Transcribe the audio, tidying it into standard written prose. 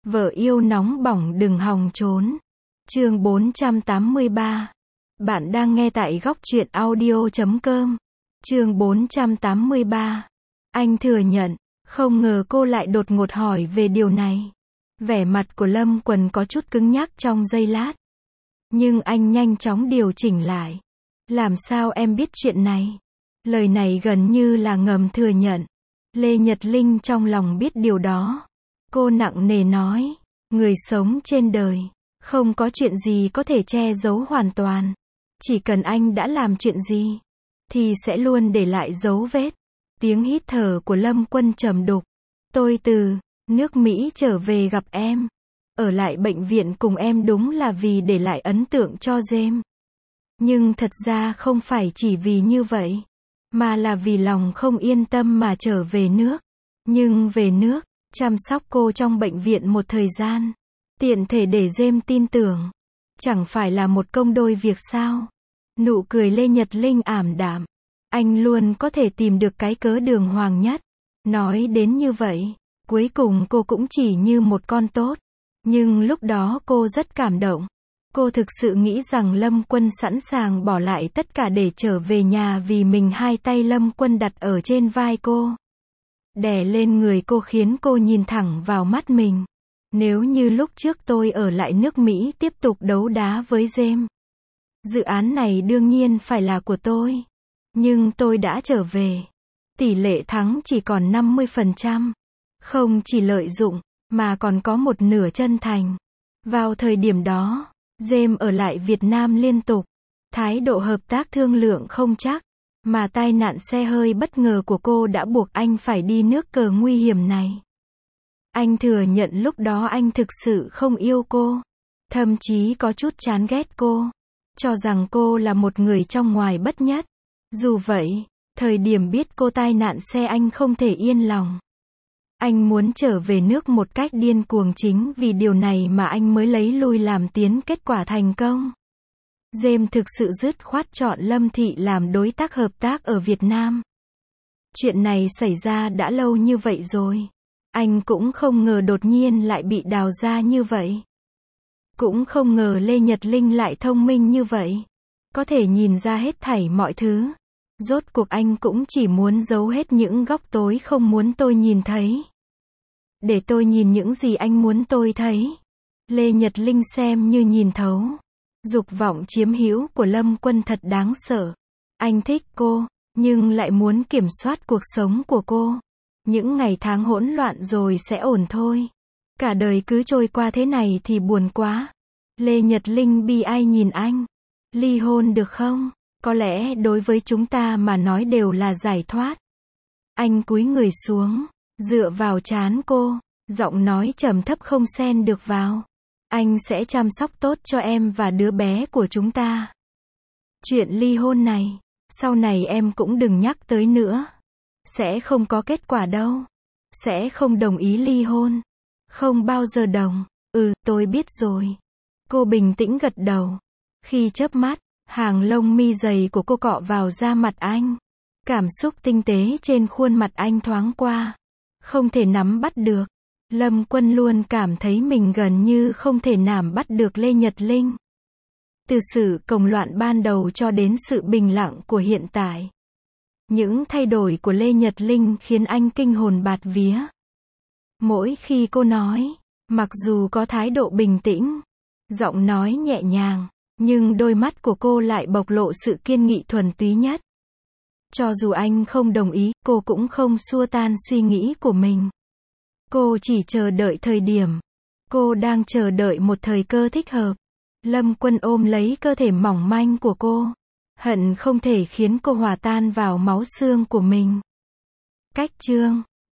Vợ yêu nóng bỏng đừng hòng trốn. Chương 483. Bạn đang nghe tại góc truyện audio.com. Chương 483. Anh thừa nhận, không ngờ cô lại đột ngột hỏi về điều này. Vẻ mặt của Lâm Quần có chút cứng nhắc trong giây lát. Nhưng anh nhanh chóng điều chỉnh lại. Làm sao em biết chuyện này? Lời này gần như là ngầm thừa nhận. Lê Nhật Linh trong lòng biết điều đó. Cô nặng nề nói, người sống trên đời, không có chuyện gì có thể che giấu hoàn toàn. Chỉ cần anh đã làm chuyện gì, thì sẽ luôn để lại dấu vết. Tiếng hít thở của Lâm Quân trầm đục. Tôi từ nước Mỹ trở về gặp em. Ở lại bệnh viện cùng em đúng là vì để lại ấn tượng cho James. Nhưng thật ra không phải chỉ vì như vậy, mà là vì lòng không yên tâm mà trở về nước. Nhưng về nước, chăm sóc cô trong bệnh viện một thời gian, tiện thể để James tin tưởng. Chẳng phải là một công đôi việc sao? Nụ cười Lê Nhật Linh ảm đạm. Anh luôn có thể tìm được cái cớ đường hoàng nhất. Nói đến như vậy, cuối cùng cô cũng chỉ như một con tốt. Nhưng lúc đó cô rất cảm động. Cô thực sự nghĩ rằng Lâm Quân sẵn sàng bỏ lại tất cả để trở về nhà vì mình. Hai tay Lâm Quân đặt ở trên vai cô, đè lên người cô khiến cô nhìn thẳng vào mắt mình. Nếu như lúc trước tôi ở lại nước Mỹ tiếp tục đấu đá với James, dự án này đương nhiên phải là của tôi. Nhưng tôi đã trở về. Tỷ lệ thắng chỉ còn 50%. Không chỉ lợi dụng, mà còn có một nửa chân thành. Vào thời điểm đó, James ở lại Việt Nam liên tục. Thái độ hợp tác thương lượng không chắc. Mà tai nạn xe hơi bất ngờ của cô đã buộc anh phải đi nước cờ nguy hiểm này. Anh thừa nhận lúc đó anh thực sự không yêu cô. Thậm chí có chút chán ghét cô. Cho rằng cô là một người trong ngoài bất nhất. Dù vậy, thời điểm biết cô tai nạn xe anh không thể yên lòng. Anh muốn trở về nước một cách điên cuồng, chính vì điều này mà anh mới lấy lui làm tiến, kết quả thành công. James thực sự dứt khoát chọn Lâm Thị làm đối tác hợp tác ở Việt Nam. Chuyện này xảy ra đã lâu như vậy rồi. Anh cũng không ngờ đột nhiên lại bị đào ra như vậy. Cũng không ngờ Lê Nhật Linh lại thông minh như vậy. Có thể nhìn ra hết thảy mọi thứ. Rốt cuộc anh cũng chỉ muốn giấu hết những góc tối không muốn tôi nhìn thấy. Để tôi nhìn những gì anh muốn tôi thấy. Lê Nhật Linh xem như nhìn thấu. Dục vọng chiếm hữu của Lâm Quân thật đáng sợ. Anh thích cô, nhưng lại muốn kiểm soát cuộc sống của cô. Những ngày tháng hỗn loạn rồi sẽ ổn thôi. Cả đời cứ trôi qua thế này thì buồn quá. Lê Nhật Linh bi ai nhìn anh. Ly hôn được không? Có lẽ đối với chúng ta mà nói đều là giải thoát. Anh cúi người xuống, dựa vào trán cô, giọng nói trầm thấp không xen được vào. Anh sẽ chăm sóc tốt cho em và đứa bé của chúng ta. Chuyện ly hôn này, sau này em cũng đừng nhắc tới nữa. Sẽ không có kết quả đâu. Sẽ không đồng ý ly hôn. Không bao giờ đồng. Tôi biết rồi. Cô bình tĩnh gật đầu. Khi chớp mắt, hàng lông mi dày của cô cọ vào da mặt anh. Cảm xúc tinh tế trên khuôn mặt anh thoáng qua. Không thể nắm bắt được. Lâm Quân luôn cảm thấy mình gần như không thể nắm bắt được Lê Nhật Linh. Từ sự cồng loạn ban đầu cho đến sự bình lặng của hiện tại. Những thay đổi của Lê Nhật Linh khiến anh kinh hồn bạt vía. Mỗi khi cô nói, mặc dù có thái độ bình tĩnh, giọng nói nhẹ nhàng, nhưng đôi mắt của cô lại bộc lộ sự kiên nghị thuần túy nhất. Cho dù anh không đồng ý, cô cũng không xua tan suy nghĩ của mình. Cô chỉ chờ đợi thời điểm. Cô đang chờ đợi một thời cơ thích hợp. Lâm Quân ôm lấy cơ thể mỏng manh của cô. Hận không thể khiến cô hòa tan vào máu xương của mình. Cách chương